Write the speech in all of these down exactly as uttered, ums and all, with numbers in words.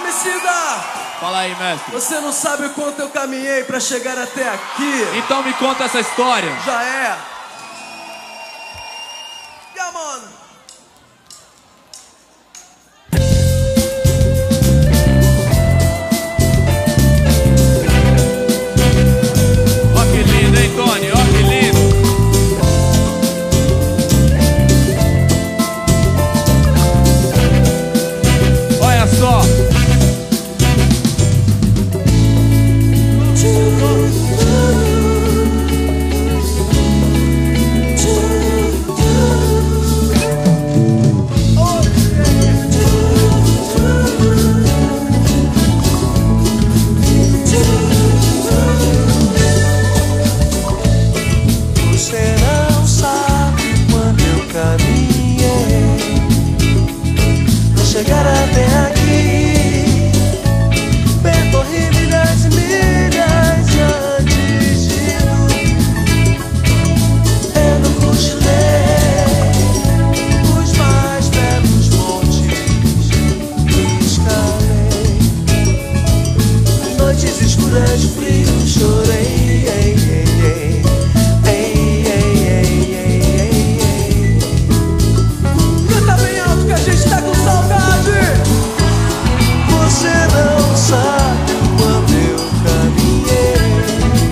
Emicida! Fala aí, mestre. Você não sabe o quanto eu caminhei pra chegar até aqui. Então me conta essa história. Já é. Yeah, mano. Ó que lindo, hein, Tony? Ó que lindo. Olha só. Você não sabe quando eu caminhei pra chegar até aqui. Percorri milhas e milhas antes de tu. Eu não cochilei os mais belos montes que escalei. Noites escuras, frio, chorei. Canta bem alto que a gente tá com saudade. Você não sabe quando eu caminhei.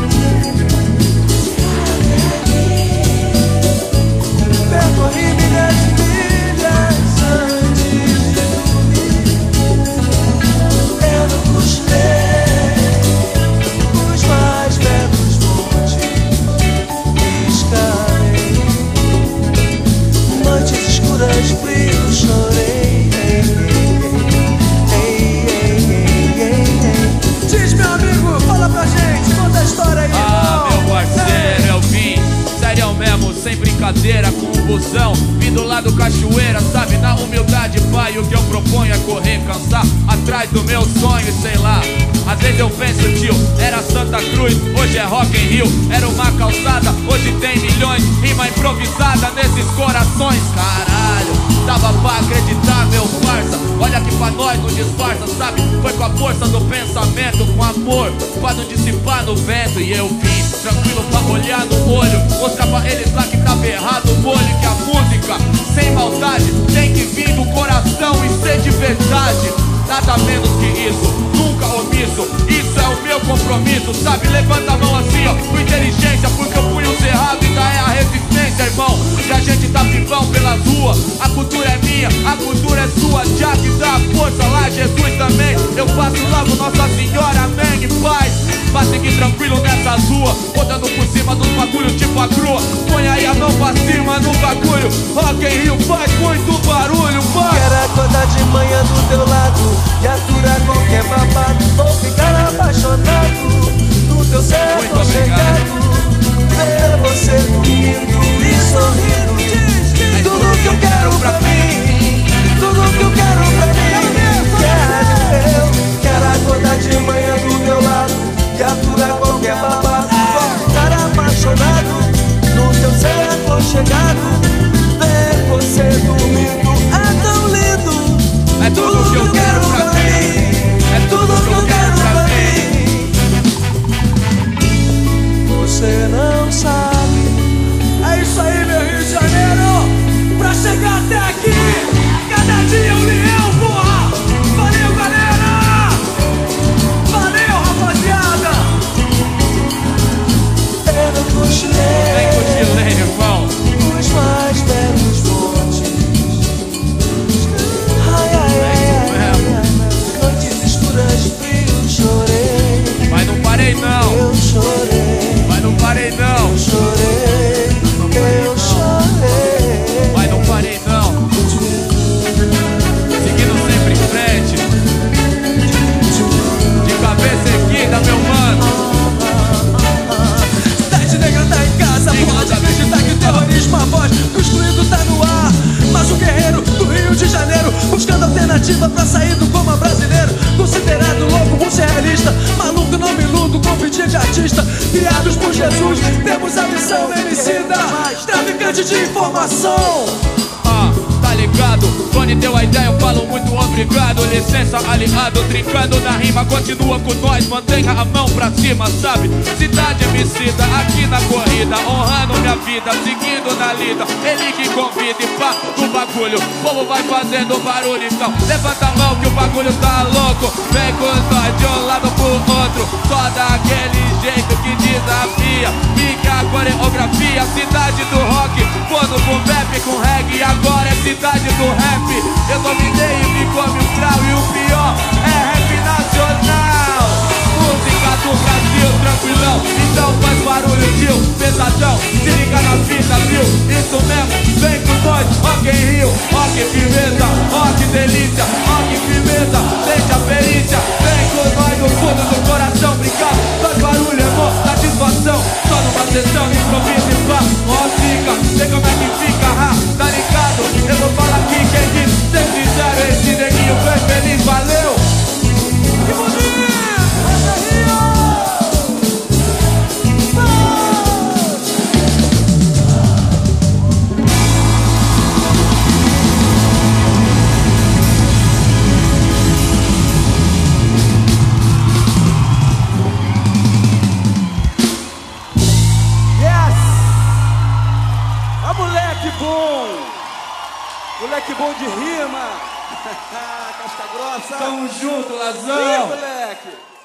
Percorri milhas e milhas antes de dormir. Eu não cochilei os mais belos montes que escalei. Noites escuras, frio, chorei. Diz, meu amigo, fala pra gente, conta a história aí, Ah, irmão. meu parceiro, eu vim sério mesmo, sem brincadeira, com um busão vindo lá do Cachoeira, sabe? Na humildade, pai, o que eu proponho é correr, cansar atrás do meu sonho, sei lá. Às vezes eu penso, tio, era Santa Cruz, hoje é Rock in Rio. Era uma calçada, hoje tem milhões. Rima improvisada nesses corações, caralho. Dava pra acreditar, meu parça. Olha que pra nós não disfarça, sabe? Foi com a força do pensamento, com amor, pra não dissipar no vento. E eu vim, tranquilo pra olhar no olho, mostrar pra eles lá que tava errado o molho. Que a música, sem maldade, tem que vir do coração e ser de verdade. Nada menos que isso, nunca omisso. Isso é o meu compromisso, sabe? Levanta a mão assim, ó, com inteligência, porque o punho cerrado ainda é a resistência, irmão. E a gente tá vivão pelas ruas. A cultura é minha, a cultura é sua. Já que dá força lá, Jesus também. Eu faço logo Nossa Senhora, amém e paz. Pra seguir tranquilo nessas ruas, rodando por cima dos bagulho tipo a crua. Põe aí a mão pra cima no bagulho. Rock in Rio faz muito barulho, vai. Quero acordar de manhã do teu lado e aturar qualquer babado. Vou ficar apaixonado no teu céu aconchegado. Ver você dormindo e sorrindo. Tudo que eu quero pra mim, tudo que eu quero pra mim. Quero eu, quero acordar de manhã do teu lado e aturar qualquer babado. Vou ficar apaixonado no teu céu aconchegado. Ver você dormindo é tão lindo. É tudo que eu quero pra mim. É tudo que eu quero pra mim. Você não sabe. É isso aí, meu Rio de Janeiro. Pra chegar até aqui, cada dia união, porra. Valeu, galera. Valeu, rapaziada. Eu não cochilei. Vem cochilei, irmão. Os mais belos montes. Ai, ai, É ai, isso ai, ai. Noites escuras, frio, chorei. Mas não parei não, Eu chorei. mas não parei não, Eu chorei. Eu chorei. mas não parei não. Seguindo sempre em frente, de cabeça erguida, meu mano. Cidade negra tá em casa, pode acreditar que o terrorismo a voz do excluído tá no ar. Mas o guerreiro do Rio de Janeiro, buscando alternativa pra sair do coma brasileiro. Considerado louco, um surrealista, maluco, não me iludo, com pedido de artista. Criados por Jesus, temos a missão Emicida, traficante de informação. Ah, tá ligado? ligado? Tony deu a ideia, eu falo muito obrigado. Licença, aliado, trincando na rima. Continua com nós, mantenha a mão pra cima, sabe? Cidade homicida, aqui na corrida, honrando minha vida, seguindo na lida. Ele que convida e pá, o bagulho. O povo vai fazendo barulho, então levanta a mão que o bagulho tá louco. Vem com nós de um lado pro outro, só daquele jeito que desafia. Fica a coreografia, cidade do rock. Quando com rap com reggae, agora é cidade do rap. Eu dominei e ficou mil grau e o pior é rap nacional. Música do Brasil, tranquilão. Então faz barulho, tio, pesadão. Se liga na fita, viu? Isso mesmo, vem com nós. Rock em Rio, rock firmeza, rock delícia, rock firmeza. Deixa a perícia, vem com nós no fundo do coração. Brincado, faz barulho, amor, satisfação. Só numa sessão, improviso e pá. Ó, fica, sei como é que fica, ha, tá ligado? Eu vou falar aqui quem diz, ser sincero, esse neguinho foi feliz, valeu! Que bonito! Moleque bom! Moleque bom de rima! Casca grossa! Tamo junto, Lazão! Ih, moleque!